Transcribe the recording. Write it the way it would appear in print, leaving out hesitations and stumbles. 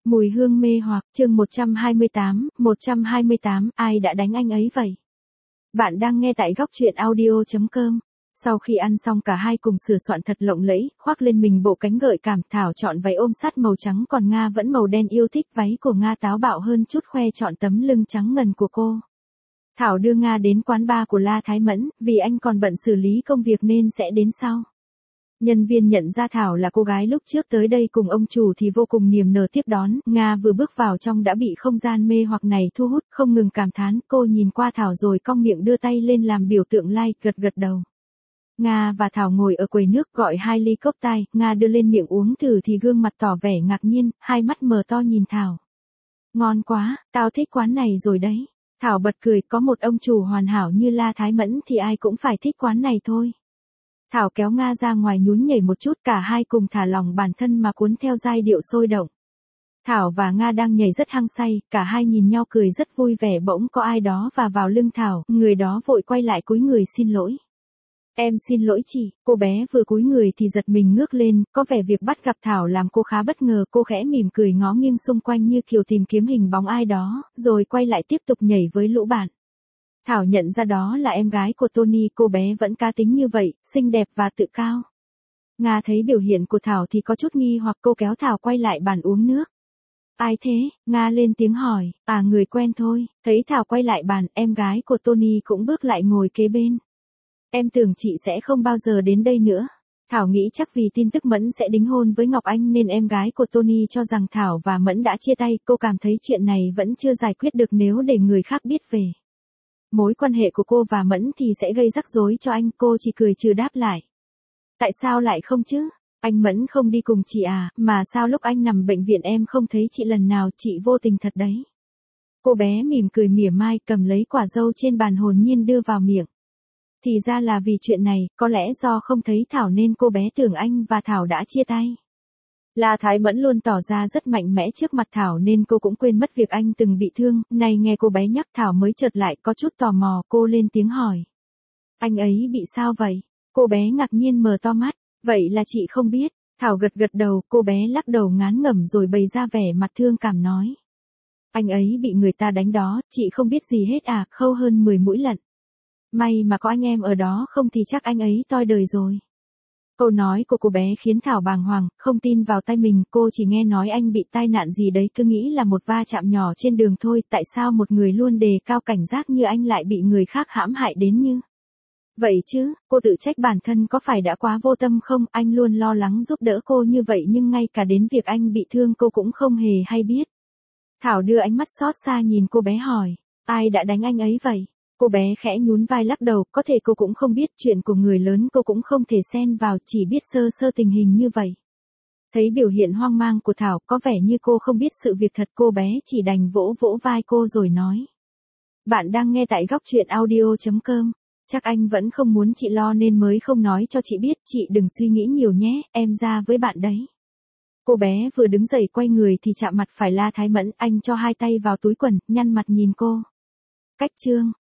Mùi hương mê hoặc, chương 128, ai đã đánh anh ấy vậy? Bạn đang nghe tại góc truyện audio.com. Sau khi ăn xong cả hai cùng sửa soạn thật lộng lẫy, khoác lên mình bộ cánh gợi cảm. Thảo chọn váy ôm sát màu trắng, còn Nga vẫn màu đen. Yêu thích váy của Nga táo bạo hơn chút, khoe chọn tấm lưng trắng ngần của cô. Thảo đưa Nga đến quán bar của La Thái Mẫn, vì anh còn bận xử lý công việc nên sẽ đến sau. Nhân viên nhận ra Thảo là cô gái lúc trước tới đây cùng ông chủ thì vô cùng niềm nở tiếp đón. Nga vừa bước vào trong đã bị không gian mê hoặc này thu hút, không ngừng cảm thán. Cô nhìn qua Thảo rồi cong miệng đưa tay lên làm biểu tượng like, gật gật đầu. Nga và Thảo ngồi ở quầy nước gọi 2 ly cốc tai. Nga đưa lên miệng uống thử thì gương mặt tỏ vẻ ngạc nhiên, hai mắt mở to nhìn Thảo. Ngon quá, tao thích quán này rồi đấy. Thảo bật cười, có một ông chủ hoàn hảo như La Thái Mẫn thì ai cũng phải thích quán này thôi. Thảo kéo Nga ra ngoài nhún nhảy một chút, cả hai cùng thả lỏng bản thân mà cuốn theo giai điệu sôi động. Thảo và Nga đang nhảy rất hăng say, cả hai nhìn nhau cười rất vui vẻ. Bỗng có ai đó và vào lưng Thảo, người đó vội quay lại cúi người xin lỗi. Em xin lỗi chị. Cô bé vừa cúi người thì giật mình ngước lên, có vẻ việc bắt gặp Thảo làm cô khá bất ngờ. Cô khẽ mỉm cười ngó nghiêng xung quanh như kiểu tìm kiếm hình bóng ai đó, rồi quay lại tiếp tục nhảy với lũ bạn. Thảo nhận ra đó là em gái của Tony. Cô bé vẫn cá tính như vậy, xinh đẹp và tự cao. Nga thấy biểu hiện của Thảo thì có chút nghi hoặc, cô kéo Thảo quay lại bàn uống nước. Ai thế? Nga lên tiếng hỏi. À, người quen thôi. Thấy Thảo quay lại bàn, em gái của Tony cũng bước lại ngồi kế bên. Em tưởng chị sẽ không bao giờ đến đây nữa. Thảo nghĩ chắc vì tin tức Mẫn sẽ đính hôn với Ngọc Anh nên em gái của Tony cho rằng Thảo và Mẫn đã chia tay. Cô cảm thấy chuyện này vẫn chưa giải quyết được nếu để người khác biết về mối quan hệ của cô và Mẫn thì sẽ gây rắc rối cho anh. Cô chỉ cười trừ đáp lại. Tại sao lại không chứ? Anh Mẫn không đi cùng chị à, mà sao lúc anh nằm bệnh viện em không thấy chị lần nào, chị vô tình thật đấy. Cô bé mỉm cười mỉa mai, cầm lấy quả dâu trên bàn hồn nhiên đưa vào miệng. Thì ra là vì chuyện này, có lẽ do không thấy Thảo nên cô bé tưởng anh và Thảo đã chia tay. La Thái Mẫn luôn tỏ ra rất mạnh mẽ trước mặt Thảo nên cô cũng quên mất việc anh từng bị thương. Này nghe cô bé nhắc Thảo mới chợt lại có chút tò mò, cô lên tiếng hỏi. Anh ấy bị sao vậy? Cô bé ngạc nhiên mở to mắt. Vậy là chị không biết. Thảo gật gật đầu, cô bé lắc đầu ngán ngẩm rồi bày ra vẻ mặt thương cảm nói. Anh ấy bị người ta đánh đó, chị không biết gì hết à, khâu hơn 10 mũi lận. May mà có anh em ở đó, không thì chắc anh ấy toi đời rồi. Câu nói của cô bé khiến Thảo bàng hoàng, không tin vào tai mình. Cô chỉ nghe nói anh bị tai nạn gì đấy, cứ nghĩ là một va chạm nhỏ trên đường thôi. Tại sao một người luôn đề cao cảnh giác như anh lại bị người khác hãm hại đến như vậy chứ? Cô tự trách bản thân có phải đã quá vô tâm không? Anh luôn lo lắng giúp đỡ cô như vậy nhưng ngay cả đến việc anh bị thương cô cũng không hề hay biết. Thảo đưa ánh mắt xót xa nhìn cô bé hỏi. Ai đã đánh anh ấy vậy? Cô bé khẽ nhún vai lắc đầu, có thể cô cũng không biết, chuyện của người lớn cô cũng không thể xen vào, chỉ biết sơ sơ tình hình như vậy. Thấy biểu hiện hoang mang của Thảo, có vẻ như cô không biết sự việc thật, cô bé chỉ đành vỗ vỗ vai cô rồi nói. Bạn đang nghe tại góc truyện audio.com. Chắc anh vẫn không muốn chị lo nên mới không nói cho chị biết, chị đừng suy nghĩ nhiều nhé, em ra với bạn đấy. Cô bé vừa đứng dậy quay người thì chạm mặt phải La Thái Mẫn, anh cho hai tay vào túi quần, nhăn mặt nhìn cô. Cách chương.